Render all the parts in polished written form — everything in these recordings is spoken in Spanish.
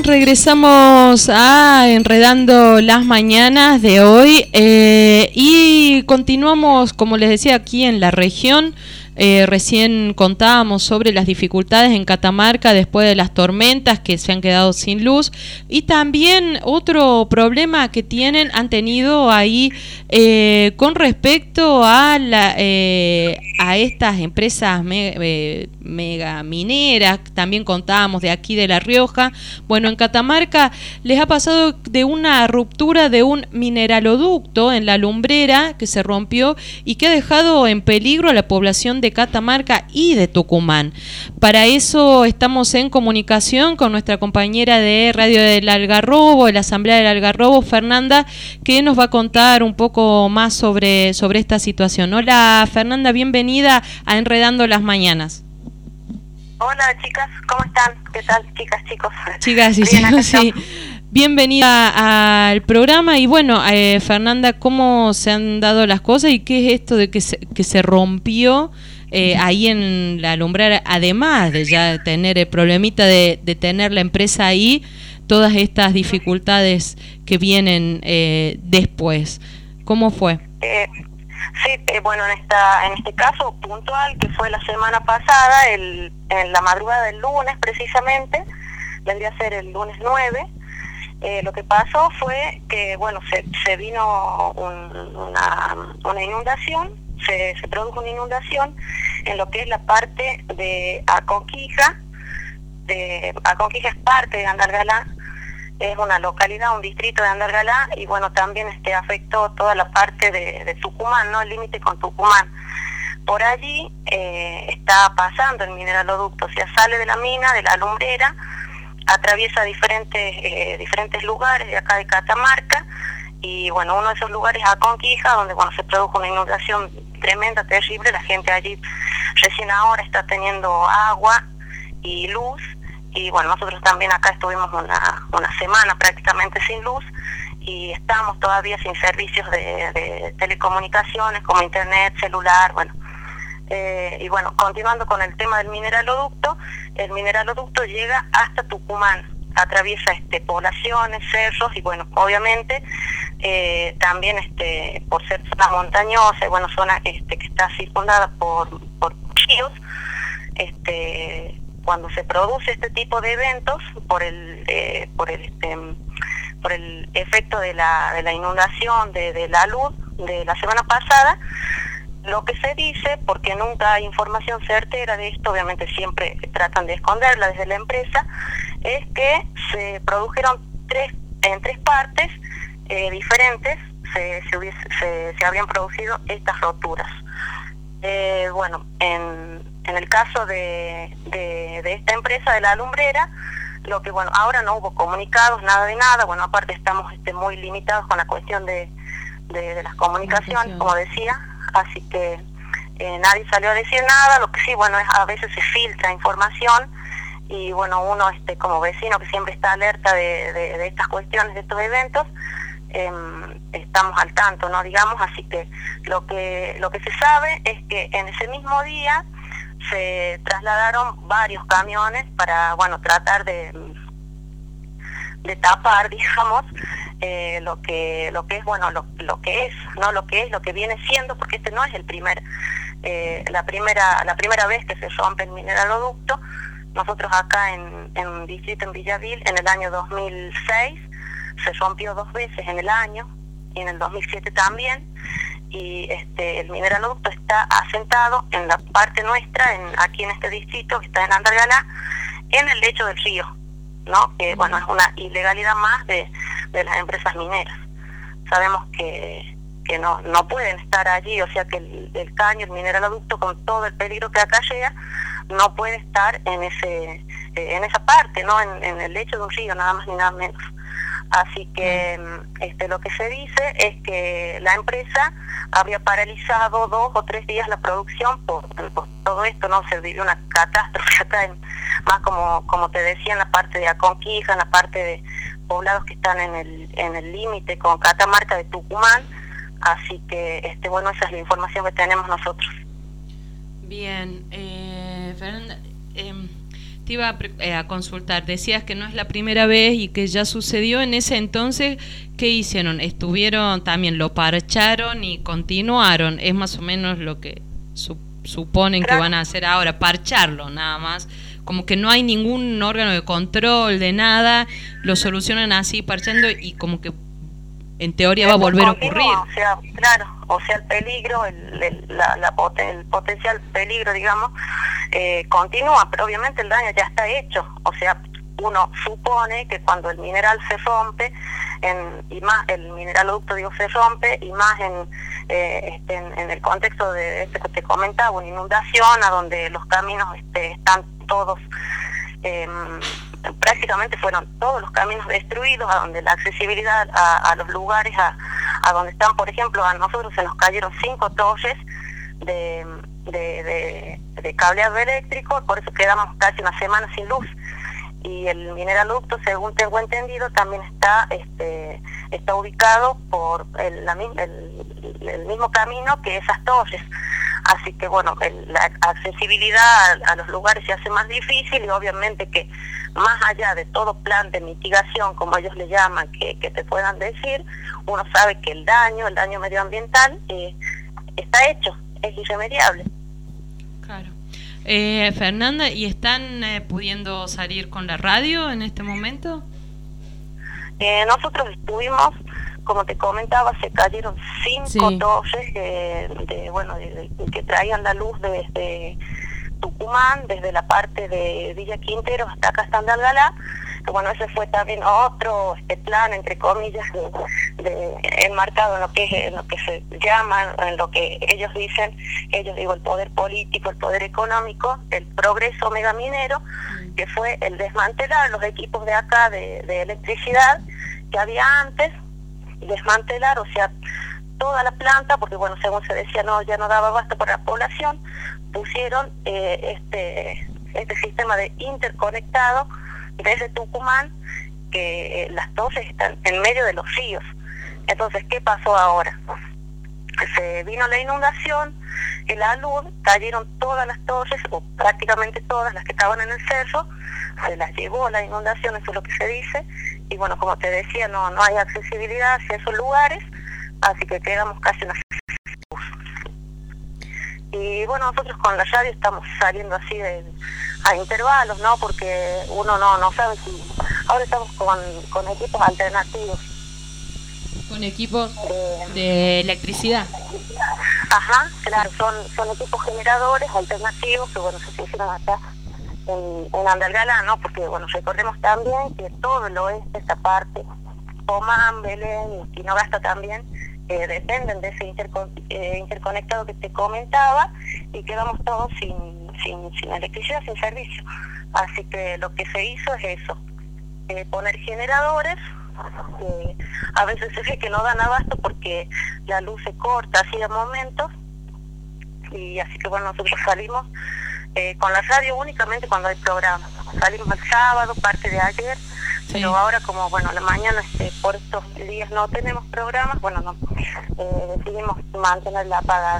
regresamos a Enredando las Mañanas de hoy y continuamos, como les decía, aquí en la región. Recién contábamos sobre las dificultades en Catamarca después de las tormentas que se han quedado sin luz y también otro problema que han tenido ahí con respecto a estas empresas mega mineras. También contábamos de aquí de La Rioja. Bueno, en Catamarca les ha pasado de una ruptura de un mineraloducto en La Lumbrera que se rompió y que ha dejado en peligro a la población de Catamarca y de Tucumán. Para eso estamos en comunicación con nuestra compañera de Radio del Algarrobo, de la Asamblea del Algarrobo, Fernanda, que nos va a contar un poco más sobre esta situación. Hola Fernanda, bienvenida a Enredando las Mañanas. Hola chicas, ¿cómo están? ¿Qué tal chicas, chicos? Chicas y chicos, sí. Bienvenida al programa y bueno, Fernanda, ¿cómo se han dado las cosas y qué es esto de que se rompió ahí en La Lumbrera, además de ya tener el problemita de tener la empresa ahí, todas estas dificultades que vienen después? ¿Cómo fue? Bueno, en este caso puntual, que fue la semana pasada, en la madrugada del lunes precisamente, vendría a ser el lunes 9, lo que pasó fue que, bueno, se vino una inundación, se produjo una inundación en lo que es la parte de Aconquija. Aconquija es parte de Andalgalá, es una localidad, un distrito de Andalgalá, y bueno, también afectó toda la parte de Tucumán, ¿no? El límite con Tucumán. Por allí está pasando el mineraloducto, o sea, sale de la mina, de La Lumbrera, atraviesa diferentes lugares de acá de Catamarca, y bueno, uno de esos lugares es Aconquija, donde bueno, se produjo una inundación tremenda, terrible. La gente allí recién ahora está teniendo agua y luz, y bueno, nosotros también acá estuvimos una semana prácticamente sin luz, y estamos todavía sin servicios de telecomunicaciones como internet, celular, bueno. Y bueno, continuando con el tema del mineraloducto, el mineraloducto llega hasta Tucumán, atraviesa poblaciones, cerros, y bueno, obviamente también por ser zona montañosa y bueno, zona que está circundada por ríos, cuando se produce este tipo de eventos por el efecto de la inundación de la luz de la semana pasada, lo que se dice, porque nunca hay información certera de esto, obviamente siempre tratan de esconderla desde la empresa, es que se produjeron en tres partes diferentes, se habían producido estas roturas. Bueno, en el caso de esta empresa de La Lumbrera, lo que bueno, ahora no hubo comunicados, nada de nada, bueno, aparte estamos muy limitados con la cuestión de las comunicaciones, como decía, así que nadie salió a decir nada. Lo que sí, bueno, es a veces se filtra información, y bueno, uno como vecino que siempre está alerta de estas cuestiones, de estos eventos, estamos al tanto, ¿no? Digamos, así que lo que se sabe es que en ese mismo día se trasladaron varios camiones para, bueno, tratar de tapar, digamos, lo que es, bueno, lo que viene siendo, porque no es la primera vez que se rompe el mineraloducto. Nosotros acá en un distrito, en Villavil, en el año 2006 se rompió 2 veces en el año, y en el 2007 también, y el mineraloducto está asentado en la parte nuestra, aquí en este distrito que está en Andalgalá, en el lecho del río, ¿no? Que bueno, es una ilegalidad más de las empresas mineras. Sabemos que no pueden estar allí, o sea que el caño, el mineraloducto, con todo el peligro que acá llega, no puede estar en esa parte, ¿no? En el lecho de un río, nada más ni nada menos. Así que lo que se dice es que la empresa habría paralizado 2 o 3 días la producción por todo esto, ¿no? Se vivió una catástrofe acá, más como te decía, en la parte de Aconquija, en la parte de poblados que están en el límite con Catamarca de Tucumán. Así que bueno, esa es la información que tenemos nosotros. Bien, Fernanda, Te iba a consultar, decías que no es la primera vez y que ya sucedió en ese entonces. ¿Qué hicieron? ¿Estuvieron también, lo parcharon y continuaron? Es más o menos lo que suponen que van a hacer ahora, parcharlo nada más. Como que no hay ningún órgano de control de nada, lo solucionan así, parchando, y como que en teoría va a volver a ocurrir. O sea, claro, o sea, el peligro, el potencial peligro, digamos, continúa, pero obviamente el daño ya está hecho. O sea, uno supone que cuando el mineral se rompe, y más el mineraloducto, digo, se rompe, y más en el contexto de este que te comentaba, una inundación, a donde los caminos están todos, prácticamente fueron todos los caminos destruidos, a donde la accesibilidad a los lugares, a donde están, por ejemplo, a nosotros se nos cayeron 5 torres de cableado eléctrico, por eso quedamos casi una semana sin luz. Y el mineraloducto, según tengo entendido, también está ubicado por el mismo camino que esas torres. Así que bueno, la accesibilidad a los lugares se hace más difícil, y obviamente que más allá de todo plan de mitigación, como ellos le llaman, que te puedan decir, uno sabe que el daño medioambiental está hecho, es irremediable. Claro. Fernanda, ¿y están pudiendo salir con la radio en este momento? Nosotros estuvimos, como te comentaba, se cayeron 5 torres que traían la luz desde Tucumán, desde la parte de Villa Quintero hasta acá, hasta Andalgalá. Bueno, ese fue también otro plan, entre comillas, enmarcado en lo que se llama, en lo que ellos dicen, el poder político, el poder económico, el progreso megaminero, que fue el desmantelar los equipos de acá de electricidad que había antes, desmantelar, o sea, toda la planta, porque bueno, según se decía, ya no daba abasto para la población. Pusieron este sistema de interconectado desde Tucumán, que las torres están en medio de los ríos. Entonces, ¿qué pasó ahora? Se vino la inundación, el alud, cayeron todas las torres, o prácticamente todas las que estaban en el cerro, se las llevó la inundación, eso es lo que se dice, y bueno, como te decía, no hay accesibilidad hacia esos lugares, así que quedamos casi una... Y bueno, nosotros con la radio estamos saliendo así a intervalos, ¿no? Porque uno no sabe si... Ahora estamos con equipos alternativos. ¿Con equipos de electricidad? Ajá, claro, son equipos generadores alternativos que bueno, se hicieron acá en Andalgalá, ¿no? Porque bueno, recordemos también que todo el oeste, esta parte, Pomán, Belén y Tinogasta también, dependen de ese interconectado que te comentaba, y quedamos todos sin electricidad, sin servicio. Así que lo que se hizo es eso, poner generadores, que a veces se ve que no dan abasto porque la luz se corta así de momentos, y así que bueno, nosotros salimos con la radio únicamente cuando hay programas. Salimos el sábado, parte de ayer, pero ahora como bueno, la mañana por estos días no tenemos programas, bueno, decidimos mantenerla apagada.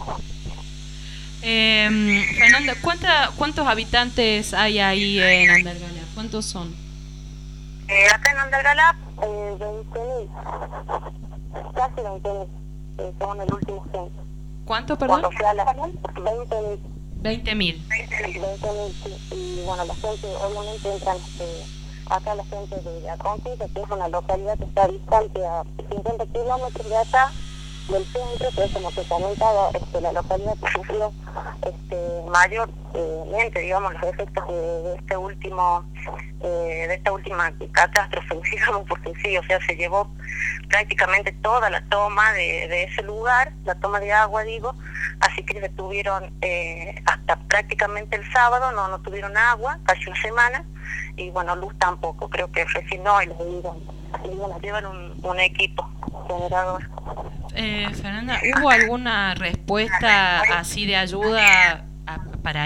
Fernanda, ¿cuántos habitantes hay ahí en Andalgalá? ¿Cuántos son? Acá en Andalgalá, 20.000, casi 20.000, según el último censo. ¿Cuánto, perdón? O sea, 20.000. 20.000. 20.000, sí. Y bueno, la gente, obviamente entran, acá la gente de Aconquista, que es una localidad que está distante a 50 kilómetros de acá, del centro, que es como te comentaba, la localidad que sufrió mayormente, digamos, los efectos de esta última catástrofe, digamos, porque sí, o sea, se llevó prácticamente toda la toma de ese lugar, la toma de agua, digo, así que detuvieron hasta prácticamente el sábado, no tuvieron agua, casi una semana, y bueno, luz tampoco, creo que recién no, y les llevan un equipo generador. Fernanda, ¿hubo alguna respuesta así de ayuda para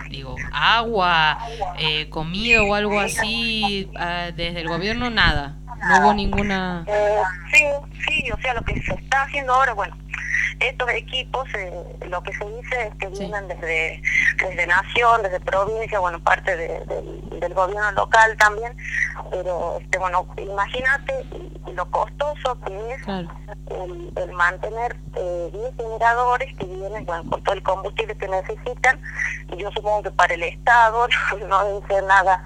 agua, comida o algo así desde el gobierno? Nada. No hubo ninguna... Sí, o sea, lo que se está haciendo ahora, bueno, estos equipos, lo que se dice es que vienen desde Nación, desde provincia, bueno, parte del gobierno local también, pero bueno, imagínate lo costoso que es el mantener 10 generadores que vienen, bueno, con todo el combustible que necesitan, y yo supongo que para el Estado no debe ser nada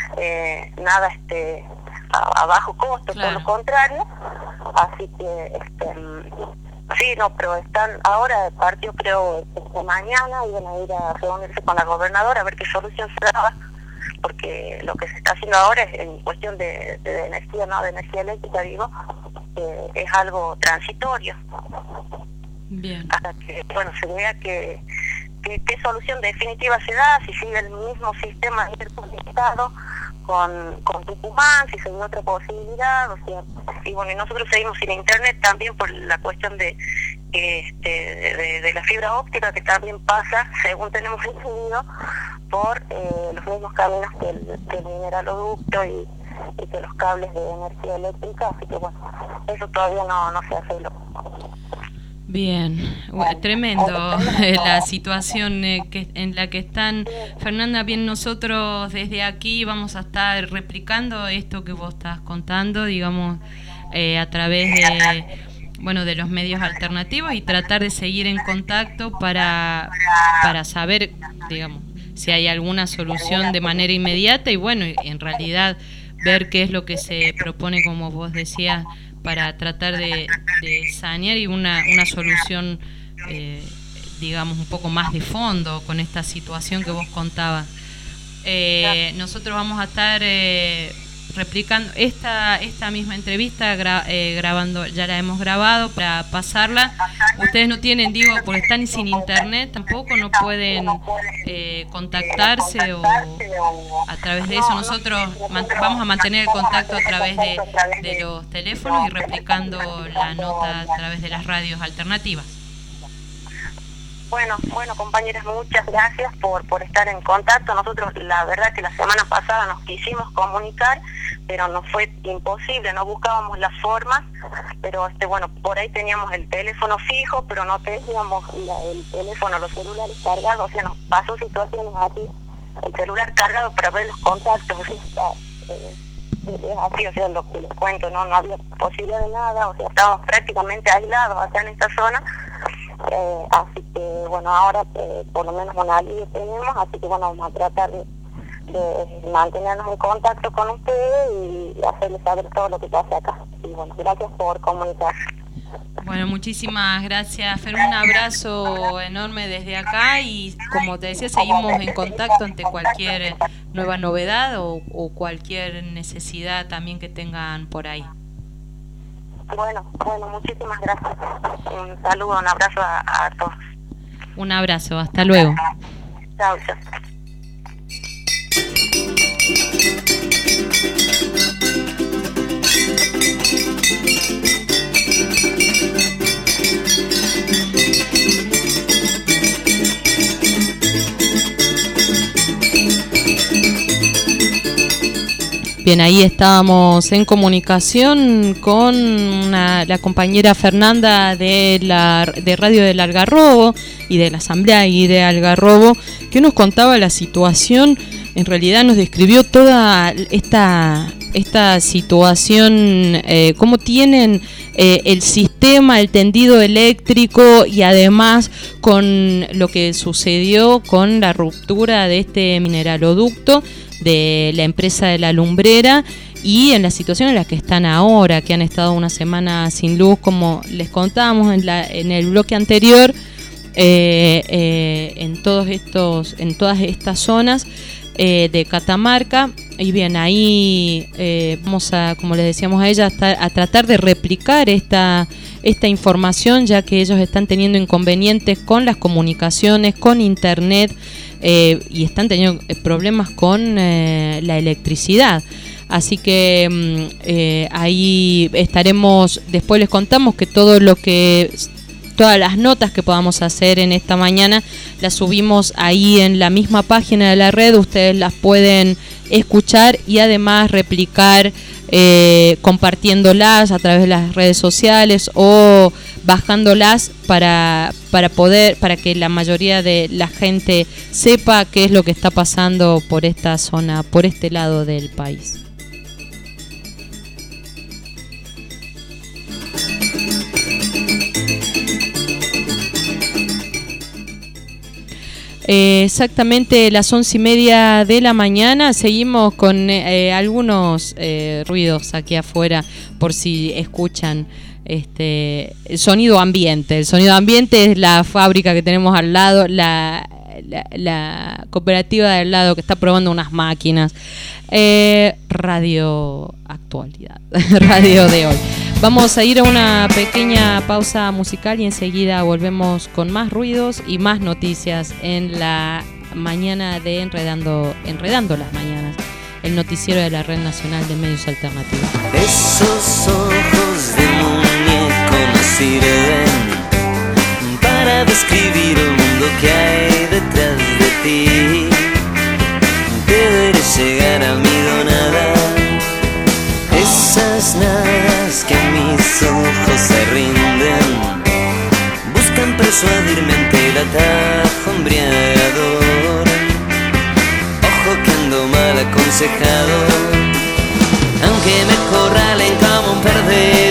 a bajo costo, por lo contrario, así que sí, no, pero están ahora, el partido creo que mañana iban a ir a reunirse con la gobernadora a ver qué solución se daba, porque lo que se está haciendo ahora es en cuestión de energía, no de energía eléctrica, digo, es algo transitorio. Bien. Hasta que, bueno, se vea qué solución definitiva se da, si sigue el mismo sistema interconectado con Tucumán, si se ve otra posibilidad, o sea, y bueno, y nosotros seguimos sin internet también por la cuestión de la fibra óptica, que también pasa, según tenemos entendido, por los mismos caminos que el mineraloducto y que los cables de energía eléctrica, así que bueno, eso todavía no se arregló. Bien, tremendo la situación en la que están. Fernanda, bien, nosotros desde aquí vamos a estar replicando esto que vos estás contando, digamos, a través de los medios alternativos, y tratar de seguir en contacto para saber, digamos, si hay alguna solución de manera inmediata, y bueno, en realidad ver qué es lo que se propone, como vos decías, para tratar de sanear y una solución, digamos, un poco más de fondo con esta situación que vos contabas. Nosotros vamos a estar replicando esta misma entrevista, grabando, ya la hemos grabado para pasarla. Ustedes no tienen, digo, porque están sin internet, tampoco no pueden contactarse o a través de eso. Nosotros vamos a mantener el contacto a través de los teléfonos y replicando la nota a través de las radios alternativas. Bueno, compañeras, muchas gracias por estar en contacto. Nosotros, la verdad que la semana pasada nos quisimos comunicar, pero nos fue imposible, no buscábamos las formas, pero bueno, por ahí teníamos el teléfono fijo, pero no teníamos el teléfono, los celulares cargados, o sea, nos pasó situaciones aquí, el celular cargado para ver los contactos, es así, o sea, lo que les cuento, no había posibilidad de nada, o sea, estábamos prácticamente aislados acá en esta zona. Así que bueno, ahora por lo menos un alivio tenemos, así que bueno, vamos a tratar de mantenernos en contacto con ustedes y hacerles saber todo lo que pasa acá. Y bueno, gracias por comunicar. Bueno, muchísimas gracias, Fer, un abrazo enorme desde acá, y como te decía, seguimos en contacto ante cualquier nueva novedad o cualquier necesidad también que tengan por ahí. Bueno, muchísimas gracias. Un saludo, un abrazo a todos. Un abrazo, hasta luego. Chao. Bien, ahí estábamos en comunicación con la compañera Fernanda de Radio del Algarrobo y de la Asamblea y de Algarrobo, que nos contaba la situación. En realidad nos describió toda esta situación, cómo tienen el sistema, el tendido eléctrico, y además con lo que sucedió con la ruptura de este mineraloducto de la empresa de La Lumbrera, y en la situación en la que están ahora, que han estado una semana sin luz, como les contábamos en el bloque anterior, en todas estas zonas de Catamarca. Y bien, ahí vamos a, como les decíamos a ella, a tratar de replicar esta información, ya que ellos están teniendo inconvenientes con las comunicaciones, con internet, y están teniendo problemas con la electricidad. Así que ahí estaremos, después les contamos que todas las notas que podamos hacer en esta mañana las subimos ahí en la misma página de la red. Ustedes las pueden escuchar y además replicar compartiéndolas a través de las redes sociales o bajándolas para que la mayoría de la gente sepa qué es lo que está pasando por esta zona, por este lado del país. Exactamente las 11:30 de la mañana. Seguimos con algunos ruidos aquí afuera, por si escuchan el sonido ambiente. El sonido ambiente es la fábrica que tenemos al lado, la cooperativa de al lado que está probando unas máquinas. Radio Actualidad, radio de hoy. Vamos a ir a una pequeña pausa musical y enseguida volvemos con más ruidos y más noticias en la mañana de Enredando las Mañanas, el noticiero de la Red Nacional de Medios Alternativos. Esos ojos de muñeco no sirven para describir el mundo que hay detrás de ti. Deberes llegar a mi donada, esas nadas que a mis ojos se rinden, buscan persuadirme ante el atajo embriagador. Ojo que ando mal aconsejado, aunque me corralen como un perdedor.